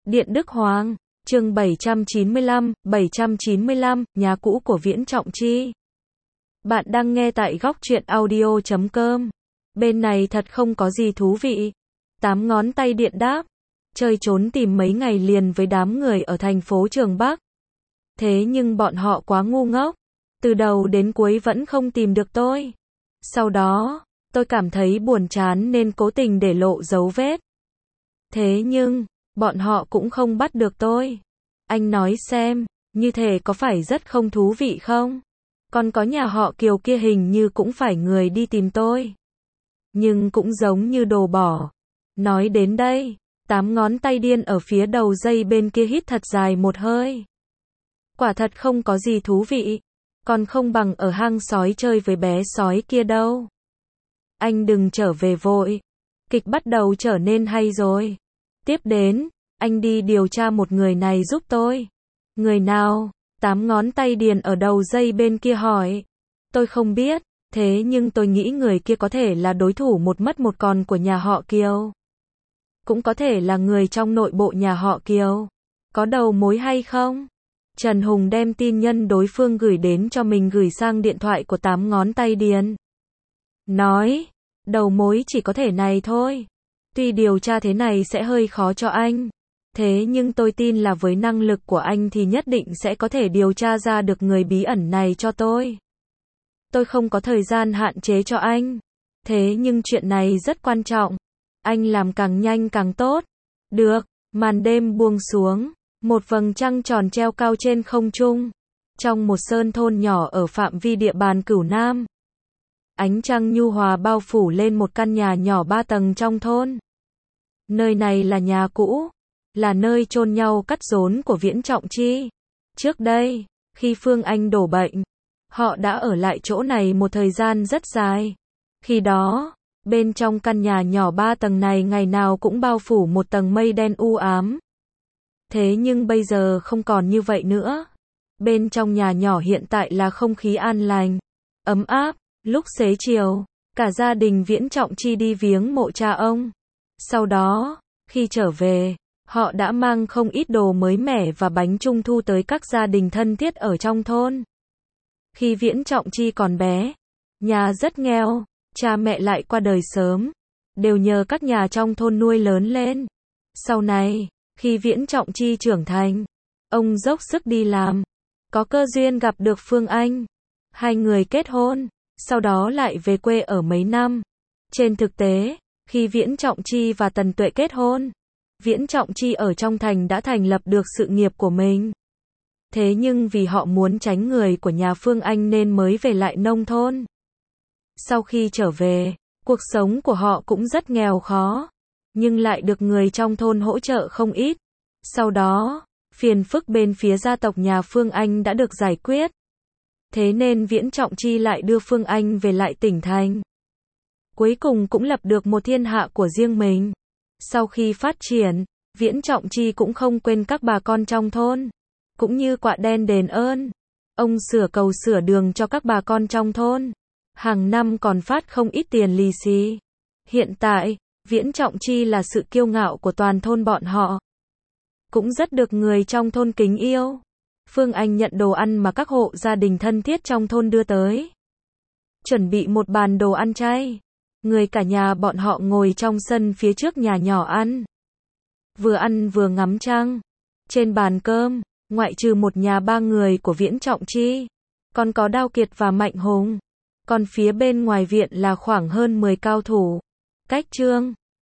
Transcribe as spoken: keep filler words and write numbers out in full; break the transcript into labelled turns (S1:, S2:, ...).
S1: Điện Đức Hoàng, chương bảy trăm chín mươi lăm, bảy trăm chín mươi lăm, nhà cũ của Viễn Trọng Chi. Bạn đang nghe tại góc truyện audio chấm com. Bên này thật không có gì thú vị. Tám ngón tay điện đáp. Chơi trốn tìm mấy ngày liền với đám người ở thành phố Trường Bắc. Thế nhưng bọn họ quá ngu ngốc. Từ đầu đến cuối vẫn không tìm được tôi. Sau đó, tôi cảm thấy buồn chán nên cố tình để lộ dấu vết. Thế nhưng, bọn họ cũng không bắt được tôi. Anh nói xem, như thế có phải rất không thú vị không? Còn có nhà họ Kiều kia hình như cũng phải người đi tìm tôi. Nhưng cũng giống như đồ bỏ. Nói đến đây, tám ngón tay điên ở phía đầu dây bên kia hít thật dài một hơi. Quả thật không có gì thú vị. Còn không bằng ở hang sói chơi với bé sói kia đâu. Anh đừng trở về vội. Kịch bắt đầu trở nên hay rồi. Tiếp đến, anh đi điều tra một người này giúp tôi. Người nào? Tám ngón tay điền ở đầu dây bên kia hỏi. Tôi không biết, thế nhưng tôi nghĩ người kia có thể là đối thủ một mất một còn của nhà họ Kiều. Cũng có thể là người trong nội bộ nhà họ Kiều. Có đầu mối hay không? Trần Hùng đem tin nhân đối phương gửi đến cho mình gửi sang điện thoại của tám ngón tay điền. Nói, đầu mối chỉ có thể này thôi. Tuy điều tra thế này sẽ hơi khó cho anh. Thế nhưng tôi tin là với năng lực của anh thì nhất định sẽ có thể điều tra ra được người bí ẩn này cho tôi. Tôi không có thời gian hạn chế cho anh. Thế nhưng chuyện này rất quan trọng. Anh làm càng nhanh càng tốt. Được, màn đêm buông xuống. Một vầng trăng tròn treo cao trên không trung. Trong một sơn thôn nhỏ ở phạm vi địa bàn Cửu Nam. Ánh trăng nhu hòa bao phủ lên một căn nhà nhỏ ba tầng trong thôn. Nơi này là nhà cũ. Là nơi chôn nhau cắt rốn của Viễn Trọng Chi. Trước đây, khi Phương Anh đổ bệnh, họ đã ở lại chỗ này một thời gian rất dài. Khi đó, bên trong căn nhà nhỏ ba tầng này ngày nào cũng bao phủ một tầng mây đen u ám. Thế nhưng bây giờ không còn như vậy nữa. Bên trong nhà nhỏ hiện tại là không khí an lành, ấm áp. Lúc xế chiều, cả gia đình Viễn Trọng Chi đi viếng mộ cha ông. Sau đó, khi trở về, họ đã mang không ít đồ mới mẻ và bánh trung thu tới các gia đình thân thiết ở trong thôn. Khi Viễn Trọng Chi còn bé, nhà rất nghèo, cha mẹ lại qua đời sớm, đều nhờ các nhà trong thôn nuôi lớn lên. Sau này, khi Viễn Trọng Chi trưởng thành, ông dốc sức đi làm, có cơ duyên gặp được Phương Anh. Hai người kết hôn, sau đó lại về quê ở mấy năm. Trên thực tế, khi Viễn Trọng Chi và Tần Tuệ kết hôn, Viễn Trọng Chi ở trong thành đã thành lập được sự nghiệp của mình. Thế nhưng vì họ muốn tránh người của nhà Phương Anh nên mới về lại nông thôn. Sau khi trở về, cuộc sống của họ cũng rất nghèo khó, nhưng lại được người trong thôn hỗ trợ không ít. Sau đó, phiền phức bên phía gia tộc nhà Phương Anh đã được giải quyết. Thế nên Viễn Trọng Chi lại đưa Phương Anh về lại tỉnh thành. Cuối cùng cũng lập được một thiên hạ của riêng mình. Sau khi phát triển, Viễn Trọng Chi cũng không quên các bà con trong thôn. Cũng như quạ đen đền ơn. Ông sửa cầu sửa đường cho các bà con trong thôn. Hàng năm còn phát không ít tiền lì xì. Hiện tại, Viễn Trọng Chi là sự kiêu ngạo của toàn thôn bọn họ. Cũng rất được người trong thôn kính yêu. Phương Anh nhận đồ ăn mà các hộ gia đình thân thiết trong thôn đưa tới. Chuẩn bị một bàn đồ ăn chay. Người cả nhà bọn họ ngồi trong sân phía trước nhà nhỏ ăn. Vừa ăn vừa ngắm trăng. Trên bàn cơm, ngoại trừ một nhà ba người của Viễn Trọng Chi, còn có Đao Kiệt và Mạnh Hùng. Còn phía bên ngoài viện là khoảng hơn mười cao thủ. Cách Trương,